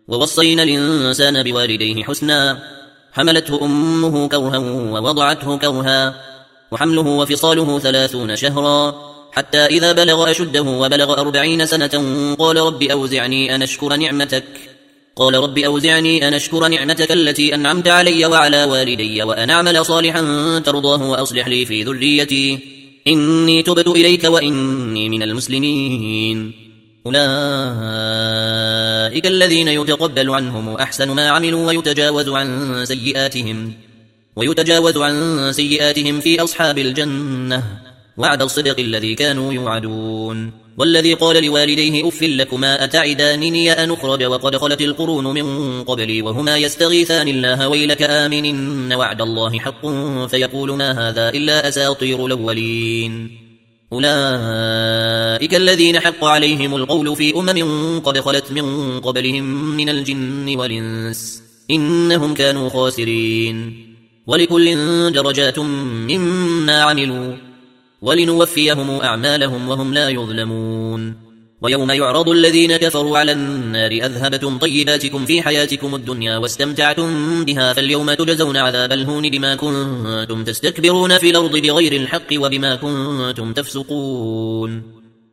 ووصينا الإنسان بوالديه حسنا حملته أمه كرها ووضعته كرها وحمله وفصاله 30 شهرا حتى إذا بلغ أشده وبلغ 40 سنة قال رب أوزعني أن أشكر نعمتك التي أنعمت علي وعلى والدي وأن أعمل صالحا ترضاه وأصلح لي في ذريتي إني تبت إليك وإني من المسلمين. أولئك الذين يتقبل عنهم أحسن ما عملوا ويتجاوز عن سيئاتهم في أصحاب الجنة وعد الصدق الذي كانوا يوعدون. والذي قال لوالديه أف لكما أتعدانني أن أخرج وقد خلت القرون من قبلي وهما يستغيثان الله ويلك آمن إن وعد الله حق فيقول ما هذا إلا أساطير الأولين. أولئك الذين حق عليهم القول في قد خلت من قبلهم من الجن والإنس إنهم كانوا خاسرين. ولكل درجات مما عملوا ولنوفيهم أعمالهم وهم لا يظلمون. ويوم يعرض الذين كفروا على النار أذهبتم طيباتكم في حياتكم الدنيا واستمتعتم بها فاليوم تجزون عذاب الهون بما كنتم تستكبرون في الأرض بغير الحق وبما كنتم تفسقون.